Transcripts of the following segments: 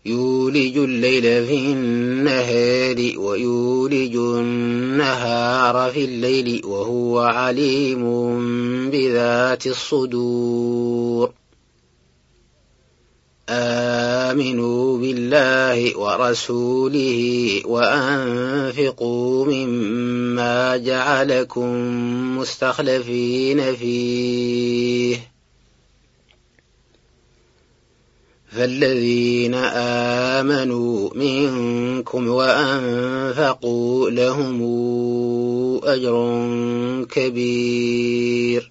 يولج الليل في النهار ويولج النهار في الليل وهو عليم بذات الصدور آمنوا بالله ورسوله وأنفقوا مما جعلكم مستخلفين فيه فالذين آمنوا منكم وأنفقوا لهم أجر كبير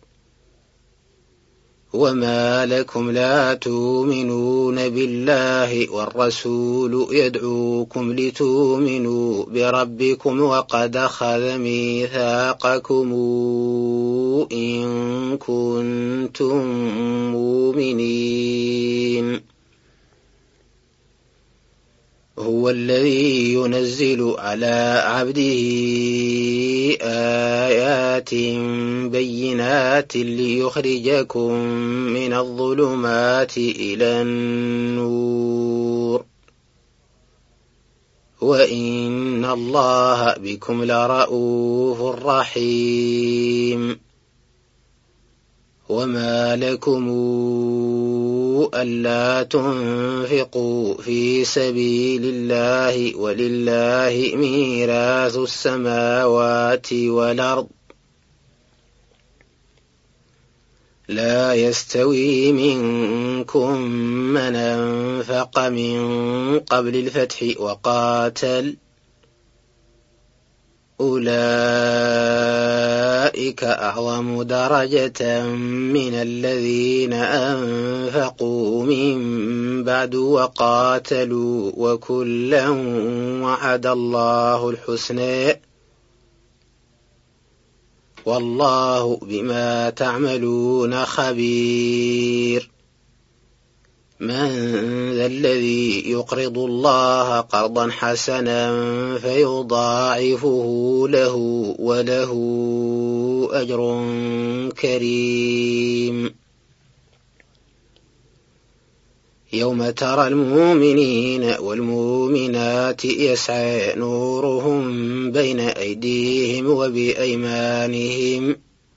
وما لكم لا تؤمنون بالله والرسول يدعوكم لتؤمنوا بربكم وقد أخذ ميثاقكم إن كنتم مؤمنين هو الذي ينزل على عبده آيات بينات ليخرجكم من الظلمات إلى النور وإن الله بكم لرءوف رحيم وما لكم ألا تنفقوا في سبيل الله ولله ميراث السماوات والأرض لا يستوي منكم من أنفق من قبل الفتح وقاتل أولئك أعظم درجة من الذين أنفقوا من بعد وقاتلوا وكلا وعد الله الحسنى والله بما تعملون خبير من ذا الذي يقرض الله قرضا حسنا فيضاعفه له وله أجر كريم يوم ترى المؤمنين والمؤمنات يسعى نورهم بين أيديهم وبأيمانهم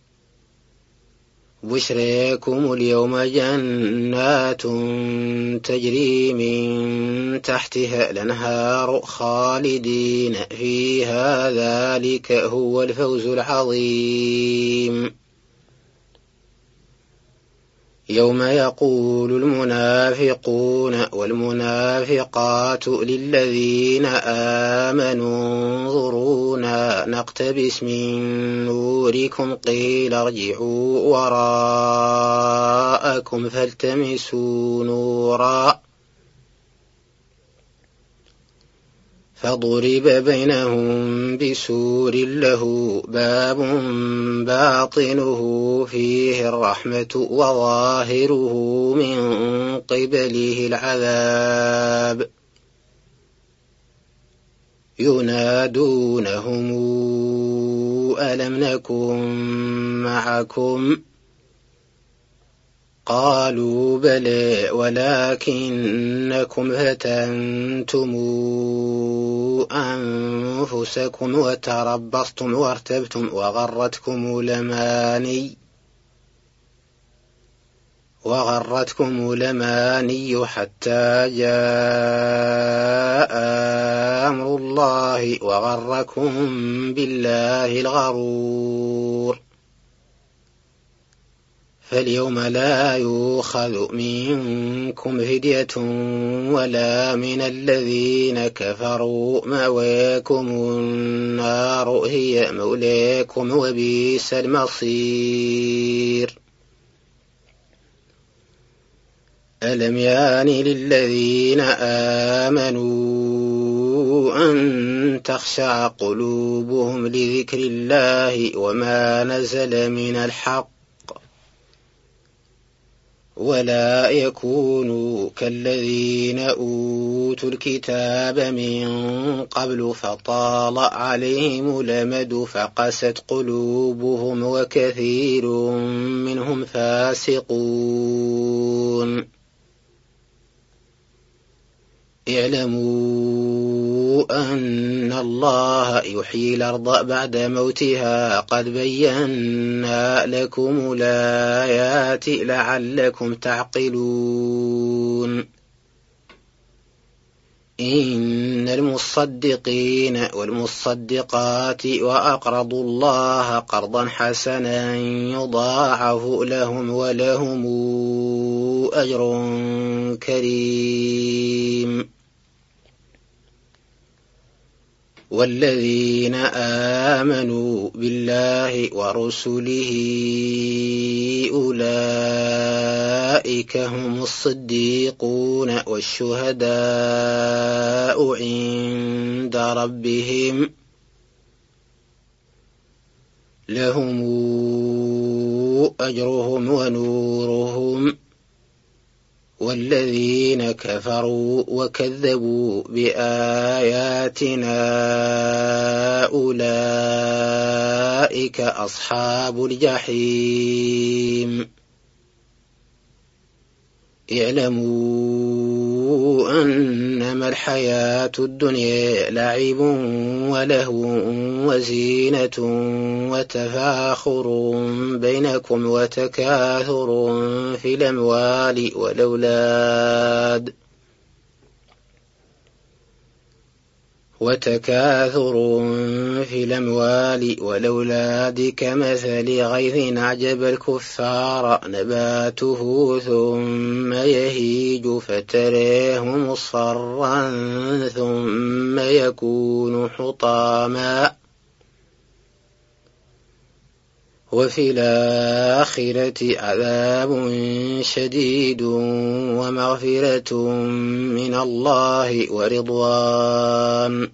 بشريكم اليوم جنات تجري من تحتها الأنهار خالدين فيها ذلك هو الفوز العظيم يوم يقول المنافقون والمنافقات للذين آمنوا انظرونا نقتبس من نوركم قيل ارجعوا وراءكم فالتمسوا نورا فضرب بينهم بسور له باب باطنه فيه الرحمة وظاهره من قبله العذاب ينادونهم ألم نكن معكم قالوا بلى ولكنكم فتنتم أنفسكم وتربصتم وارتبتم وغرتكم الأماني حتى جاء أمر الله وغركم بالله الغرور فاليوم لا يؤخذ منكم فدية ولا من الذين كفروا مأواكم النار هي مولاكم وبئس المصير ألم يان للذين آمنوا أن تخشع قلوبهم لذكر الله وما نزل من الحق ولا يكونوا كالذين أوتوا الكتاب من قبل فطال عليهم الأمد فقست قلوبهم وكثير منهم فاسقون اعلموا أن الله يحيي الأرض بعد موتها قد بينا لكم الآيات لعلكم تعقلون إن المصدقين والمصدقات وأقرضوا الله قرضا حسنا يضاعف لهم ولهم أجر كريم والذين آمنوا بالله ورسله أولئك هم الصديقون والشهداء عند ربهم لهم أجرهم ونورهم والذين كفروا وكذبوا بآياتنا أولئك أصحاب الجحيم اعلموا أنما الحياة الدنيا لعب ولهو وزينة وتفاخر بينكم وتكاثر في الأموال والأولاد كمثل غيث أعجب الكفار نباته ثم يهيج فتراه مصفرا ثم يكون حطاما وفي الآخرة عذاب شديد ومغفرة من الله ورضوان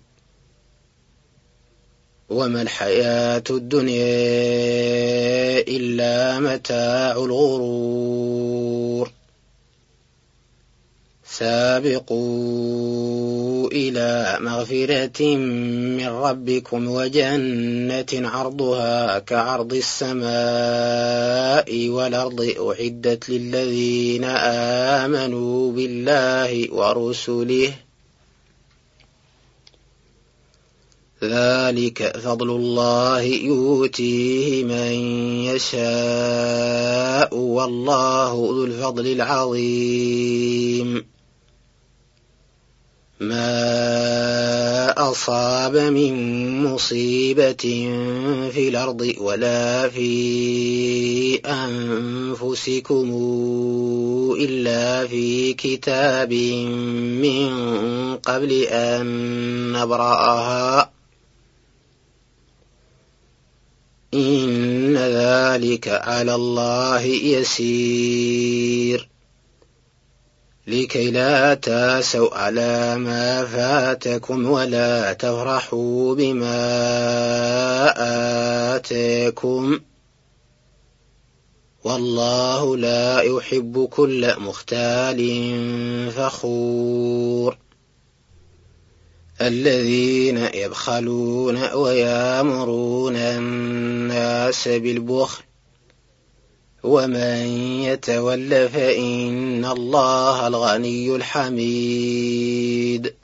وما الحياة الدنيا إلا متاع الغرور سابقوا إلى مغفرة من ربكم وجنة عرضها كعرض السماء والأرض أعدت للذين آمنوا بالله ورسله ذلك فضل الله يؤتيه من يشاء والله ذو الفضل العظيم ما أصاب من مصيبة في الأرض ولا في أنفسكم إلا في كتاب من قبل أن نبرأها إن ذلك على الله يسير لكي لا تاسوا على ما فاتكم ولا تفرحوا بما آتاكم والله لا يحب كل مختال فخور الذين يبخلون ويأمرون الناس بالبخل ومن يتول فإن الله الغني الحميد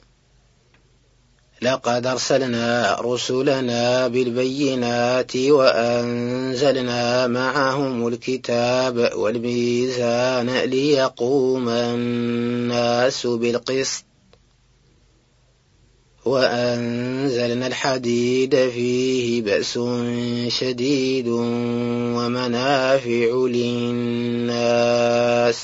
لقد أرسلنا رسلنا بالبينات وأنزلنا معهم الكتاب والميزان ليقوم الناس بالقسط وأنزلنا الحديد فيه بأس شديد ومنافع للناس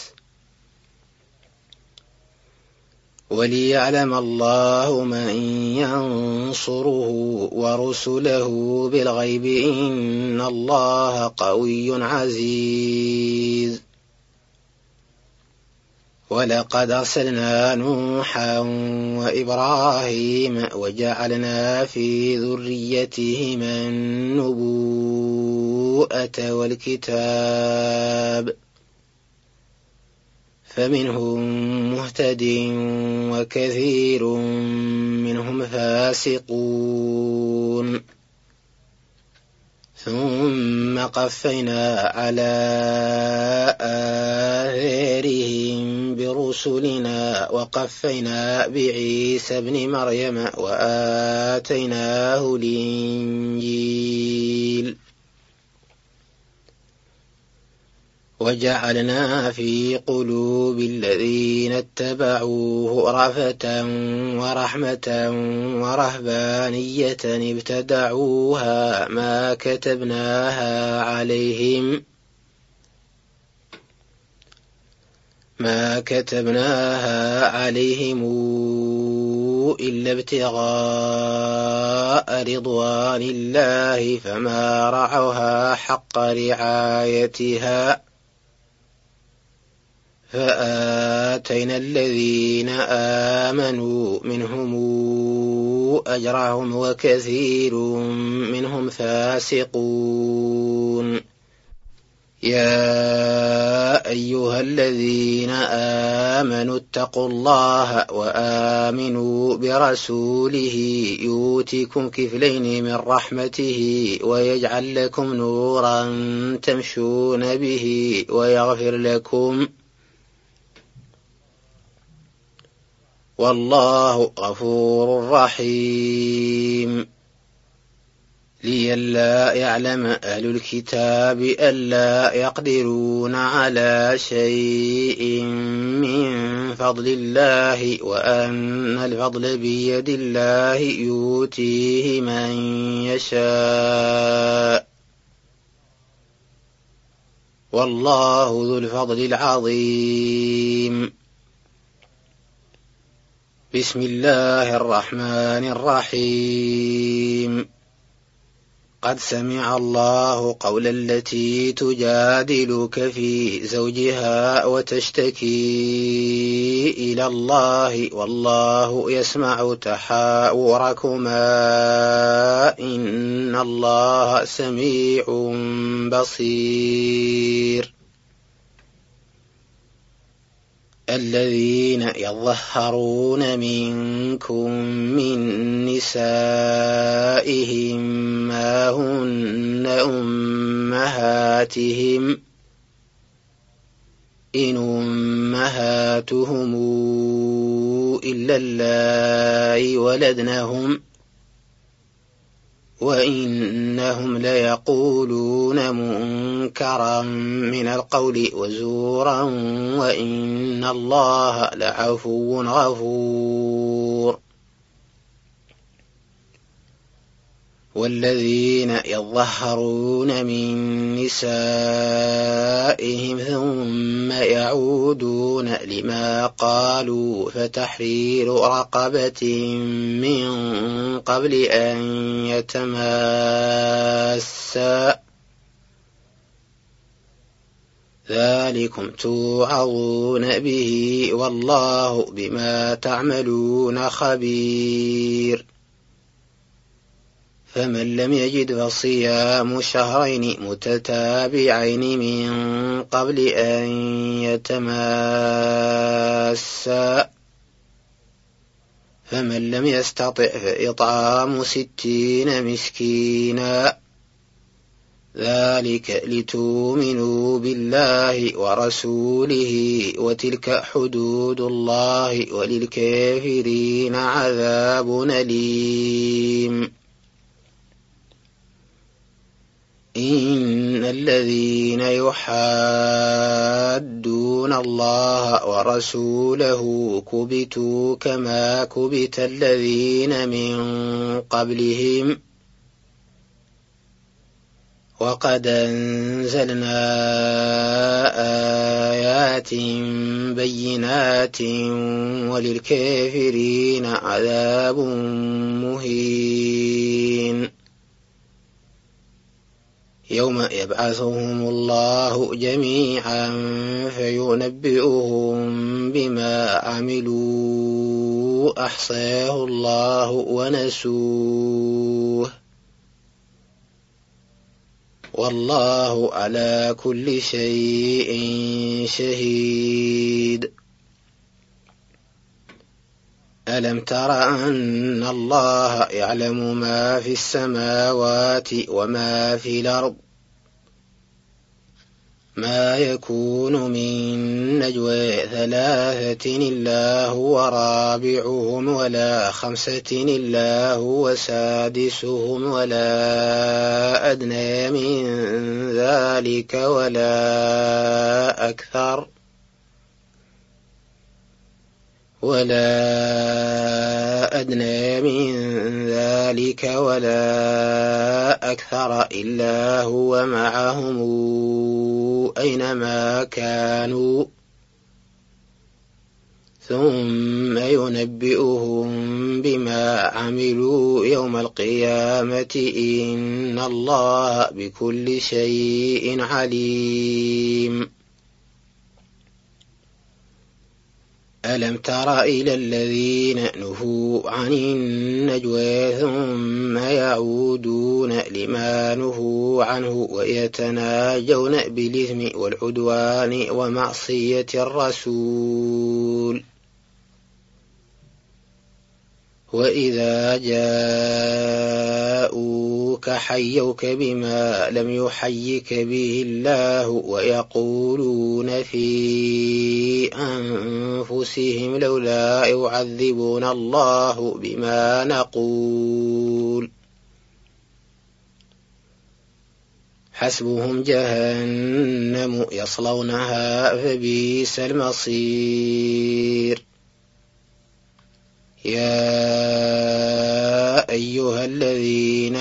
وليعلم الله من ينصره ورسله بالغيب إن الله قوي عزيز ولقد أرسلنا نوحا وإبراهيم وجعلنا في ذريتهما النبوءة والكتاب فمنهم مهتد وكثير منهم فاسقون ثم قفينا على آثارهم برسلنا وقفينا بعيسى ابن مريم وآتيناه الإنجيل وجعلنا في قلوب الذين اتبعوه رأفة ورحمة ورهبانية ابتدعوها ما كتبناها عليهم إلا ابتغاء رضوان الله فما رعوها حق رعايتها فآتينا الذين آمنوا منهم أجرهم وكثير منهم فاسقون يا أيها الذين آمنوا اتقوا الله وآمنوا برسوله يؤتكم كفلين من رحمته ويجعل لكم نورا تمشون به ويغفر لكم والله غفور رحيم لئلا يعلم أهل الكتاب ألا يقدرون على شيء من فضل الله وأن الفضل بيد الله يؤتيه من يشاء والله ذو الفضل العظيم بسم الله الرحمن الرحيم قد سمع الله قول التي تجادلك في زوجها وتشتكي إلى الله والله يسمع تحاوركما إن الله سميع بصير الذين يظهرون منكم من نسائهم ما هن أمهاتهم إن أمهاتهم إلا اللائي ولدنهم وإنهم ليقولون منكرا من القول وزورا وإن الله لعفو غفور والذين يظهرون من نسائهم ثم يعودون لما قالوا فتحرير رقبة من قبل أن يتماسا ذلكم توعظون به والله بما تعملون خبير فمن لم يجد فصيام شهرين متتابعين من قبل أن يتماسا فمن لم يستطع فإطعام 60 مسكينا ذلك لتؤمنوا بالله ورسوله وتلك حدود الله وللكافرين عذاب أليم إن الذين يحادون الله ورسوله كبتوا كما كبت الذين من قبلهم وقد أنزلنا آيات بينات وللكافرين عذاب مهين يوم يبعثهم الله جميعا فينبئهم بما عملوا أحصاه الله ونسوه والله على كل شيء شهيد ألم تر أن الله يعلم ما في السماوات وما في الأرض ما يكون من نجوى 3 إلا هو رابعهم ولا 5 إلا هو سادسهم ولا أدنى من ذلك ولا أكثر إلا هو معهم أينما كانوا ثم ينبئهم بما عملوا يوم القيامة إن الله بكل شيء عليم. ألم تر إلى الذين نهوا عن النجوى ثم يعودون لما نهوا عنه ويتناجون بالإثم والعدوان ومعصية الرسول وإذا جاءوك حيوك بما لم يحيك به الله ويقولون في أنفسهم لولا يعذبنا الله بما نقول حسبهم جهنم يصلونها فبئس المصير. يا أيها الذين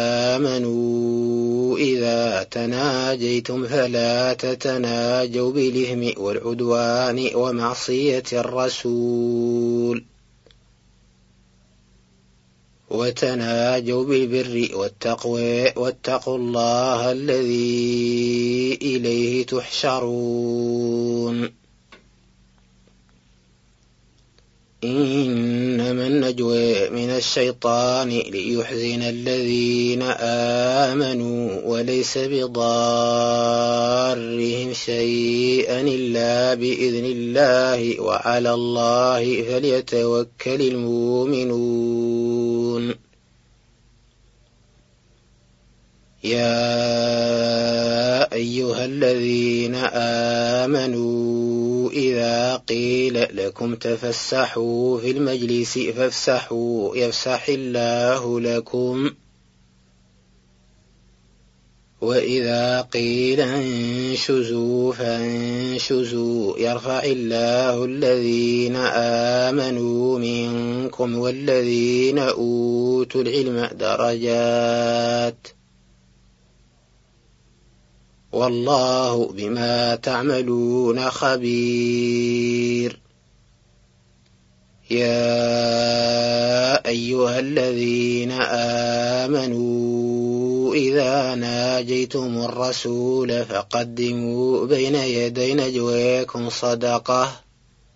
آمنوا إذا تناجيتم فلا تتناجوا بالإثم والعدوان ومعصية الرسول وتناجوا بالبر والتقوى واتقوا الله الذي إليه تحشرون. إنما النجوى من الشيطان ليحزن الذين آمنوا وليس بضارهم شيئا إلا بإذن الله وعلى الله فليتوكل المؤمنون. يا أيها الذين آمنوا إذا قيل لكم تفسحوا في المجلس فافسحوا يفسح الله لكم وإذا قيل انشزوا فانشزوا يرفع الله الذين آمنوا منكم والذين أوتوا العلم درجات والله بما تعملون خبير. يا أيها الذين آمنوا إذا ناجيتم الرسول فقدموا بين يدي نجواكم صدقة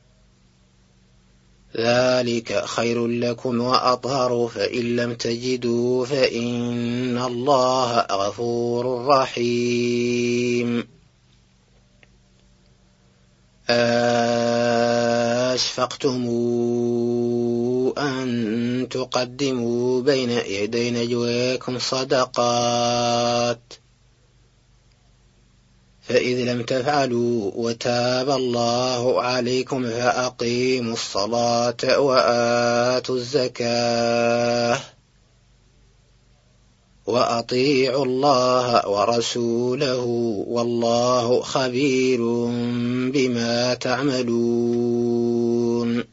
ذلك خير لكم وأطهر فإن لم تجدوا فإن الله غفور رحيم. أشفقتم أن تقدموا بين يدي نجواكم صدقات فإذ لم تفعلوا وتاب الله عليكم فأقيموا الصلاة وآتوا الزكاة وأطيعوا الله ورسوله والله خبير بما تعملون.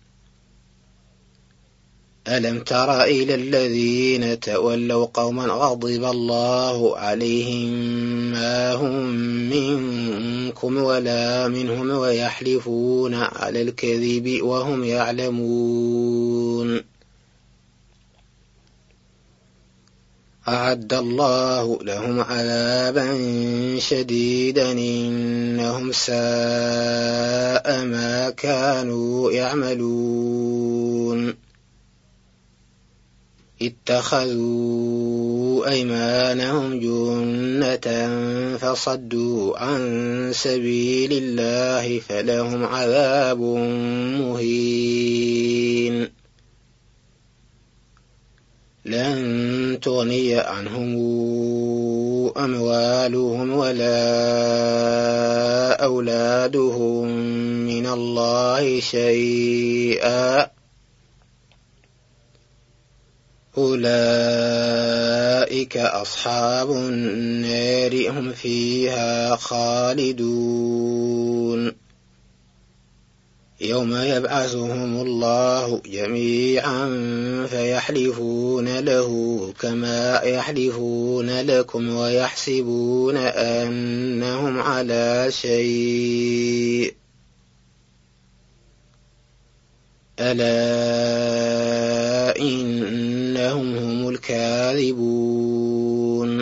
ألم تر إلى الذين تولوا قوما غضب الله عليهم ما هم منكم ولا منهم ويحلفون على الكذب وهم يعلمون أعد الله لهم عذابا شديدا إنهم ساء ما كانوا يعملون. اتخذوا أيمانهم جنة فصدوا عن سبيل الله فلهم عذاب مهين. تغني عنهم أموالهم ولا أولادهم من الله شيئا أولئك أصحاب النار هم فيها خالدون يوم يبعثهم الله جميعا فيحلفون له كما يحلفون لكم ويحسبون أنهم على شيء ألا إنهم هم الكاذبون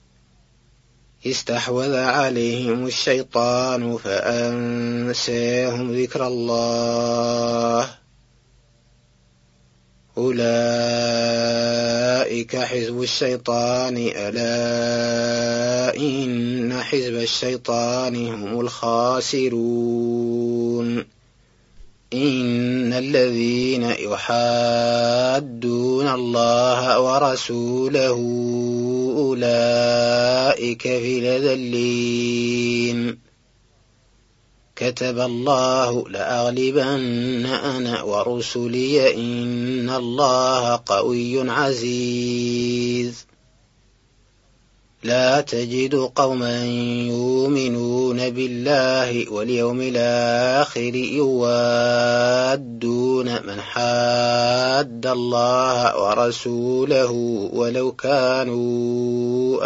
استحوذ عليهم الشيطان فأنساهم ذكر الله أولئك حزب الشيطان ألا إن حزب الشيطان هم الخاسرون إن الذين يحادون الله ورسوله أولئك في الأذلين كتب الله لأغلبن أنا ورسلي إن الله قوي عزيز لا تجد قوما يؤمنون بالله واليوم الآخر يوادون من حاد الله ورسوله ولو كانوا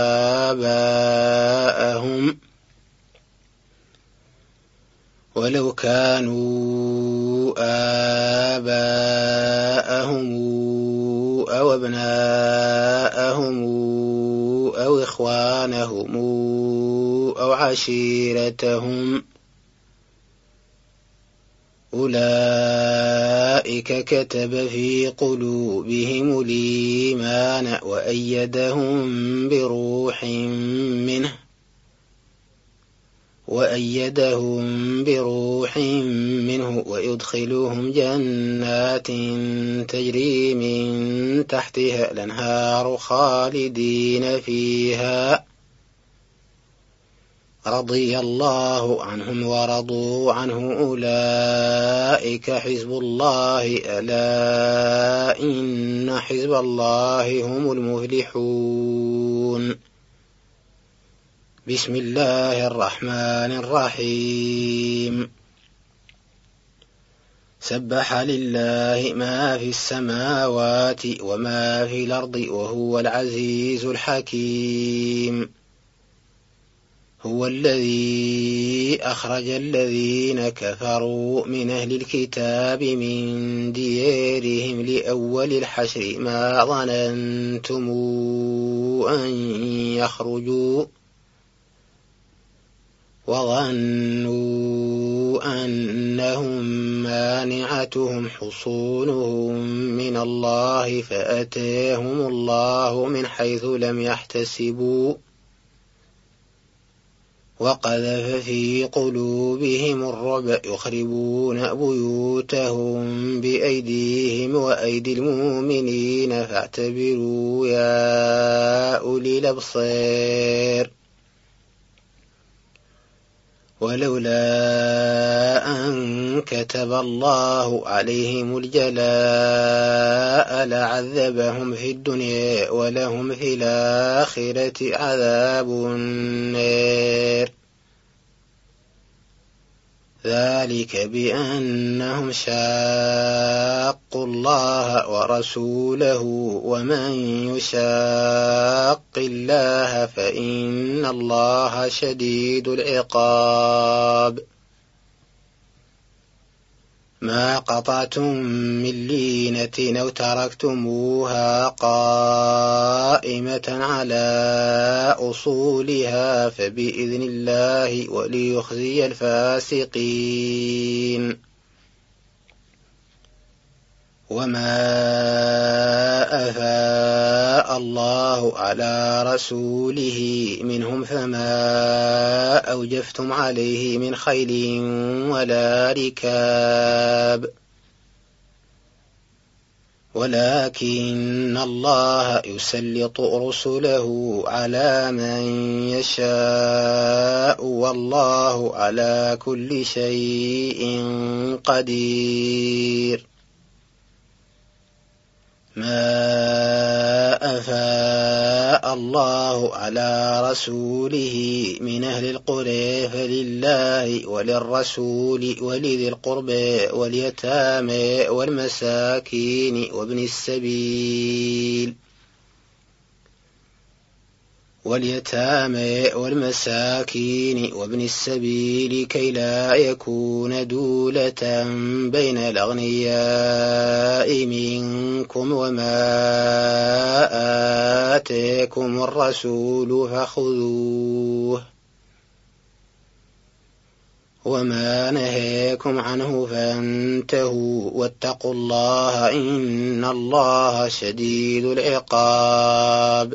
آباءهم أو أبناءهم أو إخوانهم أو عشيرتهم أولئك كتب في قلوبهم الإيمان وأيدهم بروح منه ويدخلهم جنات تجري من تحتها الأنهار خالدين فيها رضي الله عنهم ورضوا عنه أولئك حزب الله ألا إن حزب الله هم المفلحون بسم الله الرحمن الرحيم سبح لله ما في السماوات وما في الأرض وهو العزيز الحكيم هو الذي أخرج الذين كفروا من أهل الكتاب من ديارهم لأول الحشر ما ظننتم أن يخرجوا وظنوا أنهم مانعتهم حصونهم من الله فأتاهم الله من حيث لم يحتسبوا وقذف في قلوبهم الرعب يخربون بيوتهم بأيديهم وأيدي المؤمنين فاعتبروا يا أولي الأبصار ولولا أن كتب الله عليهم الجلاء لعذبهم في الدنيا ولهم في الآخرة عذاب النار ذلك بأنهم شاقوا الله ورسوله ومن يشاق الله فإن الله شديد العقاب ما قطعتم من لينة أو تركتموها قائمة على أصولها فبإذن الله وليخزي الفاسقين وما أفاء الله على رسوله منهم فما أوجفتم عليه من خيل ولا ركاب ولكن الله يسلط رسله على من يشاء والله على كل شيء قدير. ما أفاء الله على رسوله من أهل القرى فلله وللرسول ولذي القربى واليتامى والمساكين وابن السبيل كي لا يكون دولة بين الأغنياء منكم. وما آتاكم الرسول فخذوه وما نهاكم عنه فانتهوا واتقوا الله إن الله شديد العقاب.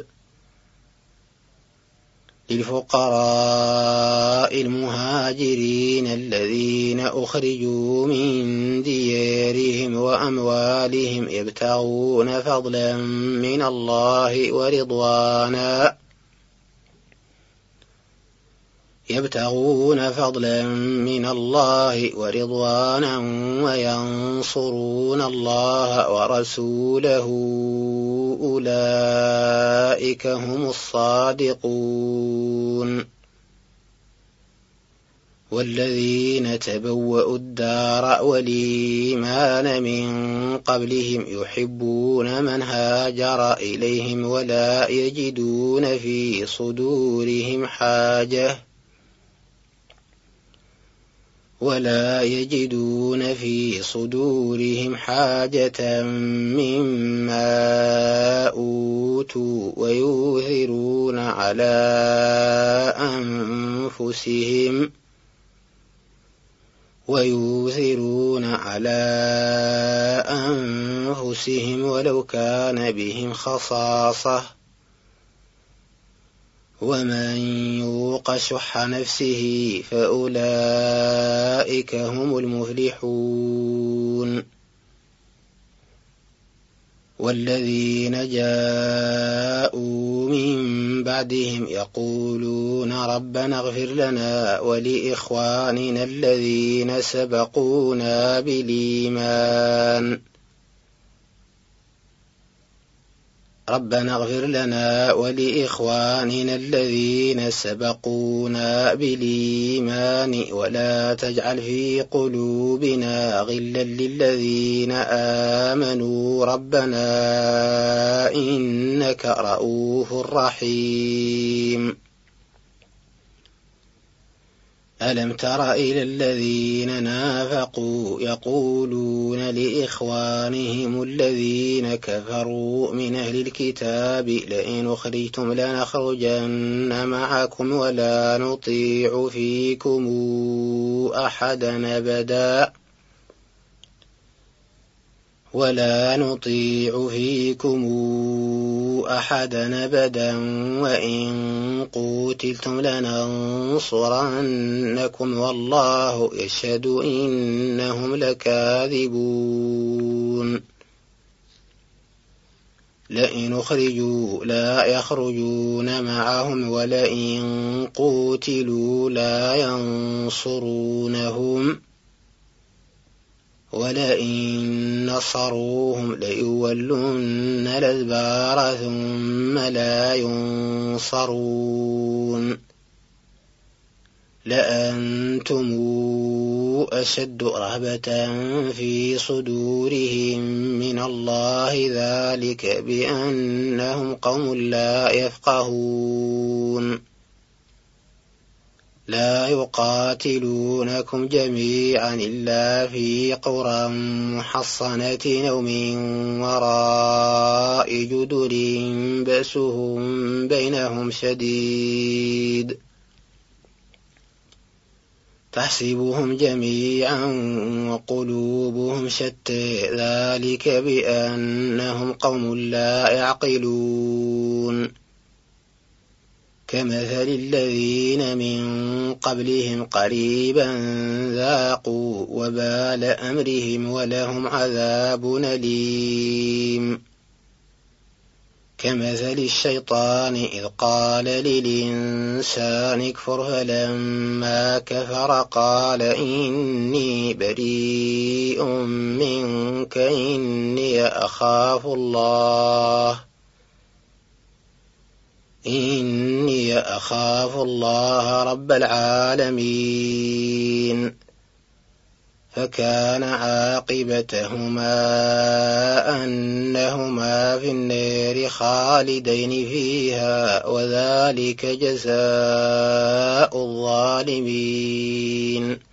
للفقراء المهاجرين الذين أخرجوا من ديارهم وأموالهم يبتغون فضلا من الله ورضوانا وينصرون الله ورسوله أولئك هم الصادقون. والذين تبوأوا الدار والإيمان من قبلهم يحبون من هاجر إليهم ولا يجدون في صدورهم حاجة مما أوتوا ويؤثرون على أنفسهم ولو كان بهم خصاصة ومن يوق شح نفسه فأولئك هم المفلحون. والذين جاءوا من بعدهم يقولون ربنا اغفر لنا ولإخواننا الذين سبقونا بالإيمان ولا تجعل في قلوبنا غلا للذين آمنوا ربنا إنك رؤوف رحيم. ألم تر إلى الذين نافقوا يقولون لإخوانهم الذين كفروا من أهل الكتاب لئن أخرجتم لنخرجن معكم ولا نطيع فيكم أحدا أبدا وإن قوتلتم لننصرنكم والله يشهد إنهم لكاذبون. لئن أخرجوا لا يخرجون معهم ولئن قوتلوا لا ينصرونهم ولئن نصروهم ليولن الأدبار ثم لا ينصرون. لأنتم أشد رهبة في صدورهم من الله ذلك بأنهم قوم لا يفقهون. لا يقاتلونكم جميعا إلا في قرى محصنة أو من وراء جدر بأسهم بينهم شديد تحسبهم جميعا وقلوبهم شتى ذلك بأنهم قوم لا يعقلون. كمثل الذين من قبلهم قريبا ذاقوا وبال أمرهم ولهم عذاب أليم كمثل الشيطان إذ قال للإنسان اكفر فلما كفر قال إني بريء منك إني أخاف الله رب العالمين فكان عاقبتهما أنهما في النار خالدين فيها وذلك جزاء الظالمين